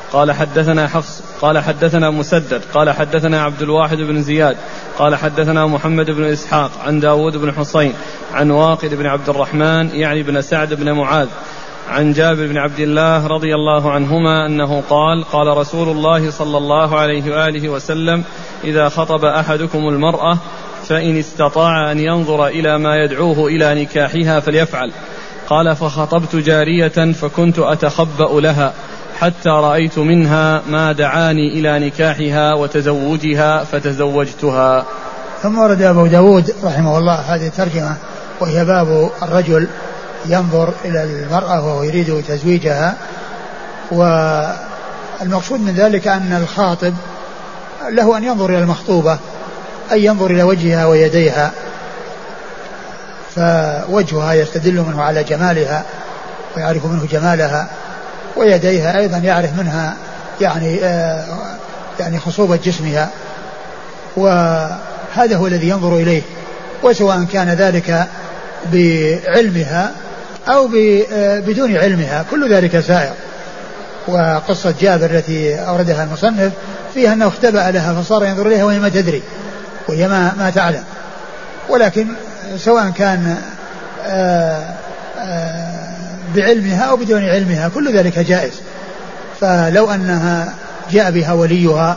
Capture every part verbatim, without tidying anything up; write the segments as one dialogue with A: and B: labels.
A: قال حدثنا حفص قال حدثنا مسدد قال حدثنا عبد الواحد بن زياد قال حدثنا محمد بن إسحاق عن داود بن حسين عن واقد بن عبد الرحمن يعني بن سعد بن معاذ عن جابر بن عبد الله رضي الله عنهما أنه قال قال رسول الله صلى الله عليه وآله وسلم إذا خطب أحدكم المرأة فإن استطاع أن ينظر إلى ما يدعوه إلى نكاحها فليفعل. قال فخطبت جارية فكنت أتخبأ لها حتى رأيت منها ما دعاني إلى نكاحها وتزوجها فتزوجتها.
B: ثم ورد أبو داود رحمه الله هذه الترجمة وهي باب الرجل ينظر إلى المرأة وهو يريد تزويجها. والمقصود من ذلك أن الخاطب له أن ينظر إلى المخطوبة أي ينظر إلى وجهها ويديها، فوجهها يستدل منه على جمالها ويعرف منه جمالها، ويديها أيضا يعرف منها يعني آه يعني خصوبة جسمها، وهذا هو الذي ينظر إليه، وسواء كان ذلك بعلمها أو بدون علمها كل ذلك سائر. وقصة جابر التي أوردها المصنف فيها أنه اختبأ لها فصار ينظر إليها وهي ما تدري وهي ما, ما تعلم، ولكن سواء كان آآ آآ بعلمها أو بدون علمها كل ذلك جائز. فلو أنها جاء بها وليها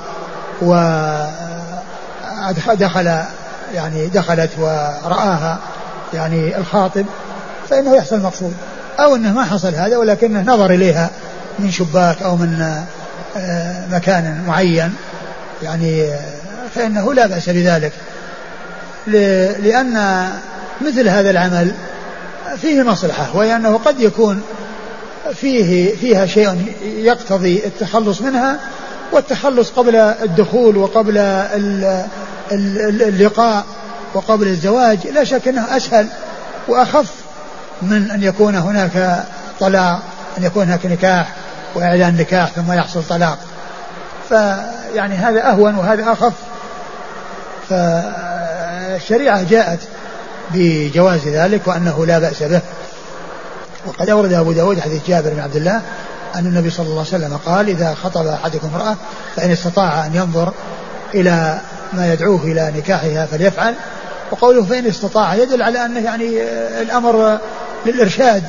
B: ودخل يعني دخلت ورآها يعني الخاطب فإنه يحصل المقصود، أو أنه ما حصل هذا ولكنه نظر إليها من شباك أو من مكان معين يعني فإنه لا بأس بذلك، لأن مثل هذا العمل فيه مصلحة، وهي أنه قد يكون فيه فيها شيء يقتضي التخلص منها، والتخلص قبل الدخول وقبل اللقاء وقبل الزواج لا شك أنه أسهل وأخف من أن يكون هناك طلاق، أن يكون هناك نكاح وإعلان نكاح ثم يحصل طلاق، فيعني هذا أهون وهذا أخف. فالشريعة جاءت بجواز ذلك وأنه لا بأس به. وقد أورد أبو داود حديث جابر بن عبد الله أن النبي صلى الله عليه وسلم قال إذا خطب أحدكم امرأة فإن استطاع أن ينظر إلى ما يدعوه إلى نكاحها فليفعل. وقوله فإن استطاع يدل على أنه يعني الأمر للإرشاد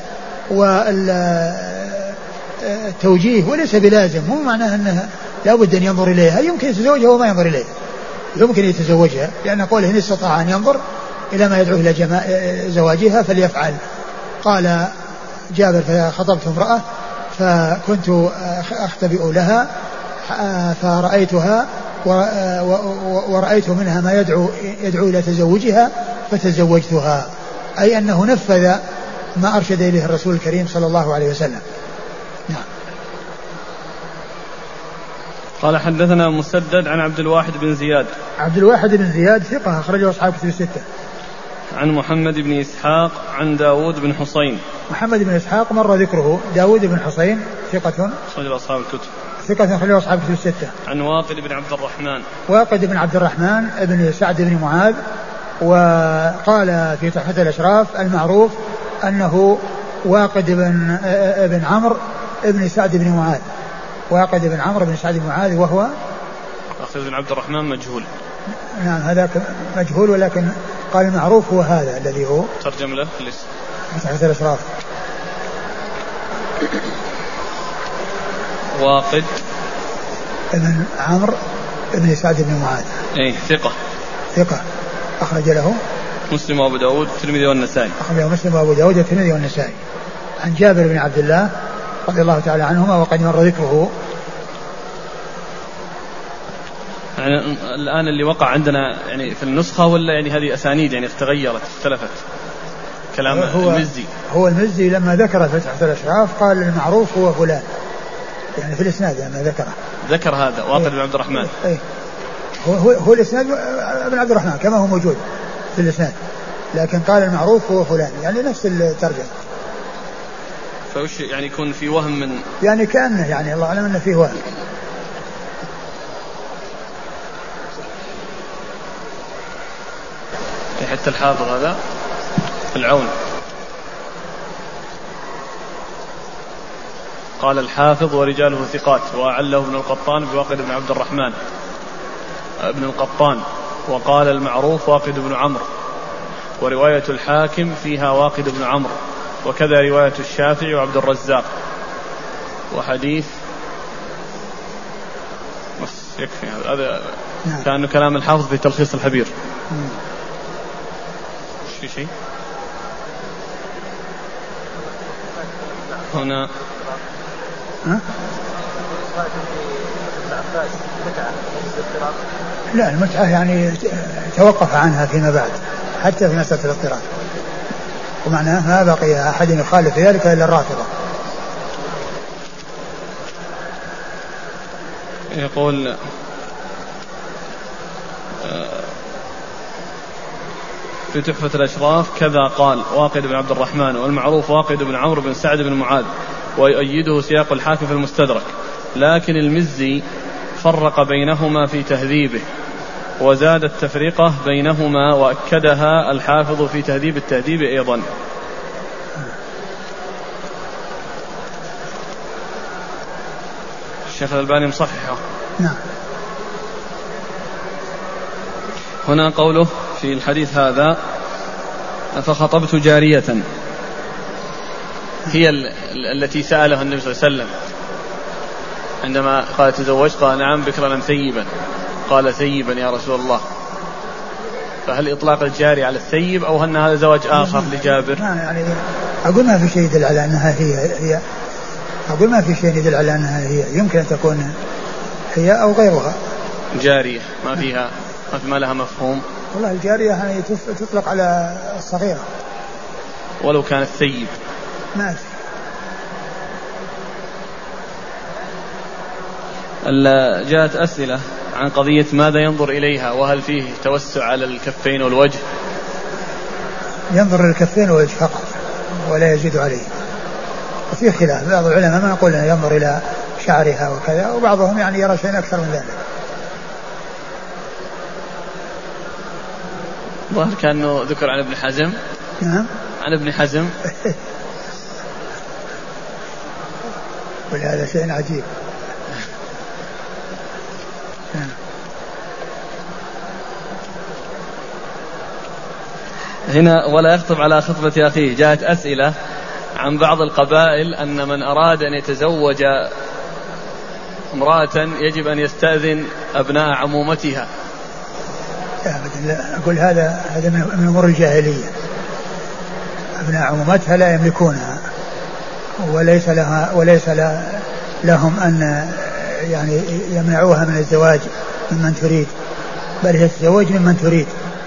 B: والتوجيه وليس بلازم، مو معناه أنه لا بد أن ينظر إليها، يمكن يتزوجها وما ينظر إليها، يمكن يتزوجها، لأن قوله إن استطاع أن ينظر إلى ما يدعوه إلى زواجها فليفعل. قال جابر فخطبت امرأة فكنت أختبئ لها فرأيتها ورأيت منها ما يدعو, يدعو إلى تزوجها فتزوجتها، أي أنه نفذ ما أرشد إليه الرسول الكريم صلى الله عليه وسلم. نعم.
A: قال حدثنا مسدد عن عبد الواحد بن زياد.
B: عبد الواحد بن زياد ثقة أخرجه أصحاب كتب الستة.
A: عن محمد بن إسحاق عن داود بن حسين.
B: محمد بن إسحاق مر ذكره. داود بن حسين ثقة
A: أخرج أصحاب الكتب.
B: ثقة أخرجه أصحاب كتب الستة.
A: عن واقد بن عبد الرحمن.
B: واقد بن عبد الرحمن بن سعد بن معاذ، وقال في تحفة الأشراف المعروف أنه واقد بن ابن عمرو بن سعد بن معاذ. واقد بن عمرو بن سعد بن معاذ وهو
A: واقد بن عبد الرحمن مجهول.
B: نعم هذاك مجهول، ولكن قال المعروف هو هذا الذي هو
A: ترجم له في
B: تحفة الأشراف.
A: واقد
B: ابن عمرو بن سعد بن معاذ
A: اي ثقة
B: ثقة أخرج له
A: مسلم وأبو داود والترمذي والنسائي.
B: أخرجه مسلم وأبو داود والترمذي والنسائي. عن جابر بن عبد الله رضي الله تعالى عنهما وقد مر ذكره.
A: يعني الآن اللي وقع عندنا يعني في النسخة ولا يعني هذه أسانيد يعني تغيرت اختلفت كلام
B: هو
A: المزي؟
B: هو المزي لما ذكر في تحفة الأشراف قال المعروف هو فلان، يعني في الإسناد لما ذكره
A: ذكر هذا واقد بن عبد الرحمن.
B: ايه هو هو, هو الإسناد بن عبد الرحمن كما هو موجود في الإسناد، لكن قال المعروف هو فلان، يعني نفس الترجمة.
A: فوش يعني يكون في وهم من
B: يعني كأنه يعني الله أعلم أنه فيه وهم.
A: حتى الحافظ هذا العون قال الحافظ ورجاله ثقات، وأعله ابن القطان بواقد بن عبد الرحمن ابن القطان، وقال المعروف واقد بن عمرو، ورواية الحاكم فيها واقد بن عمرو، وكذا رواية الشافعي وعبد الرزاق. وحديث بس يكفي هذا، كأنه كلام الحافظ في تلخيص الحبير. مش في شيء هنا.
B: ها؟ لا، المتعة يعني توقف عنها فيما بعد حتى في مسألة الاضطراب، ومعناه ما بقي أحد يخالف ذلك إلا الرافضة.
A: يقول في تحفة الأشراف كذا قال واقد بن عبد الرحمن، والمعروف واقد بن عمرو بن سعد بن معاذ، ويؤيده سياق الحاكم في المستدرك، لكن المزي فرق بينهما في تهذيبه، وزاد التفرقة بينهما وأكدها الحافظ في تهذيب التهذيب أيضا. الشيخ الألباني مصححه.
B: نعم.
A: هنا قوله في الحديث هذا فخطبت جارية، هي التي سألها النبي صلى الله عليه وسلم عندما قال تزوجت، قال نعم بكرا ثيبا، قال ثيبا يا رسول الله. فهل إطلاق الجاري على الثيب أو أن هذا زواج آخر لجابر؟
B: يعني أقول ما في شيء يدل على أنها هي هي أقول ما في شيء يدل على أنها هي، يمكن أن تكون هي أو غيرها
A: جارية، ما فيها ما لها مفهوم.
B: والله الجارية يعني تطلق على الصغيرة
A: ولو كانت ثيب
B: ما في.
A: جاءت أسئلة عن قضية ماذا ينظر إليها، وهل فيه توسع على الكفين والوجه؟
B: ينظر للكفين والوجه فقط ولا يزيد عليه، وفي خلاف، بعض العلماء ما يقول ينظر إلى شعرها وكذا، وبعضهم يعني يرى شيء أكثر من ذلك.
A: ظهر كأنه ذكر عن ابن حزم.
B: نعم
A: عن ابن حزم.
B: ولهذا شيء عجيب.
A: هنا ولا يخطب على خطبة أخيه. جاءت أسئلة عن بعض القبائل أن من أراد أن يتزوج امرأة يجب أن يستأذن أبناء عمومتها.
B: لا أقول هذا هذا من أمور الجاهلية، أبناء عمومتها لا يملكونها، وليس لها وليس لهم أن يعني يمنعوها من الزواج ممن تريد، بل هي تتزوج ممن تريد.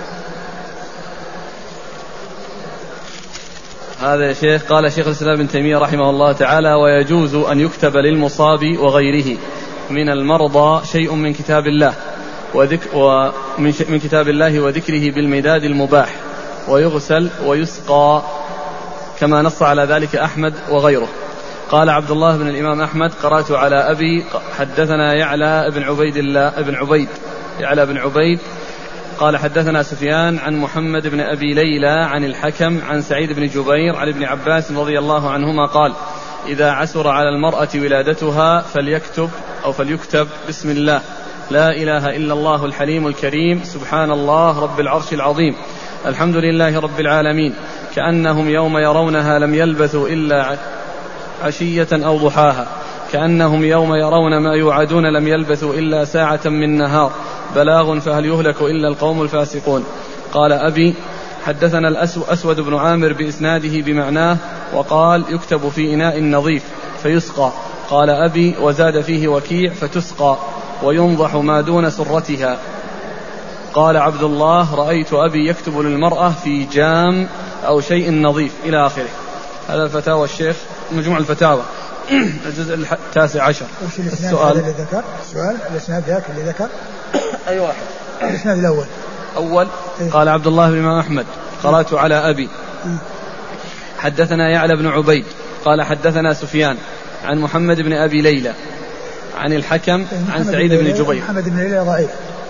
A: هذا يا شيخ قال شيخ الإسلام ابن تيمية رحمه الله تعالى: ويجوز أن يكتب للمصاب وغيره من المرضى شيء من كتاب الله وذكر ومن من كتاب الله وذكره بالمداد المباح، ويغسل ويسقى كما نص على ذلك أحمد وغيره. قال عبد الله بن الإمام أحمد: قرأت على أبي حدثنا يعلى بن عبيد الله ابن عبيد يعلى بن عبيد قال حدثنا سفيان عن محمد بن أبي ليلى عن الحكم عن سعيد بن جبير عن ابن عباس رضي الله عنهما قال: إذا عسر على المرأة ولادتها فليكتب أو فليكتب بسم الله لا إله إلا الله الحليم الكريم سبحان الله رب العرش العظيم الحمد لله رب العالمين، كأنهم يوم يرونها لم يلبثوا إلا عشية أو ضحاها، كأنهم يوم يرون ما يوعدون لم يلبثوا إلا ساعة من نهار، بلاغ فهل يهلك إلا القوم الفاسقون. قال أبي: حدثنا الأسود بن عامر بإسناده بمعناه، وقال: يكتب في إناء نظيف فيسقى. قال أبي: وزاد فيه وكيع فتسقى وينضح ما دون سرتها. قال عبد الله: رأيت أبي يكتب للمرأة في جام أو شيء نظيف إلى آخره. هذا الفتاوى الشيخ مجموع الفتاوى الجزء التاسع عشر.
B: السؤال اللي ذكر السؤال الاسناد ذاك اللي ذكر
A: أي واحد.
B: الاسناد الأول
A: أول إيه؟ قال عبد الله بن الإمام أحمد: قرأت على أبي. حدثنا يعلى بن عبيد قال حدثنا سفيان عن محمد بن أبي ليلى عن الحكم عن سعيد بن جبير.
B: محمد بن ليلى ضعيف.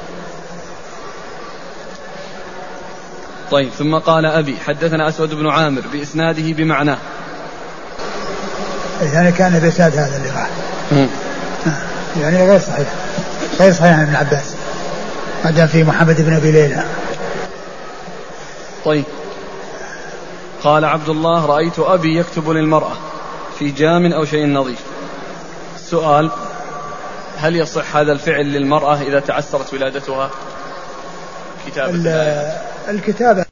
A: طيب. ثم قال أبي: حدثنا أسود بن عامر بإسناده بمعناه.
B: يعني كان بإسناد هذا اللي راح يعني غير صحيح غير صحيح عن ابن عباس ما دام في محمد بن أبي ليلى.
A: طيب. قال عبد الله رأيت أبي يكتب للمرأة في جام أو شيء نظيف. السؤال هل يصح هذا الفعل للمرأة إذا تعسرت ولادتها؟ كتابة
B: الكتابة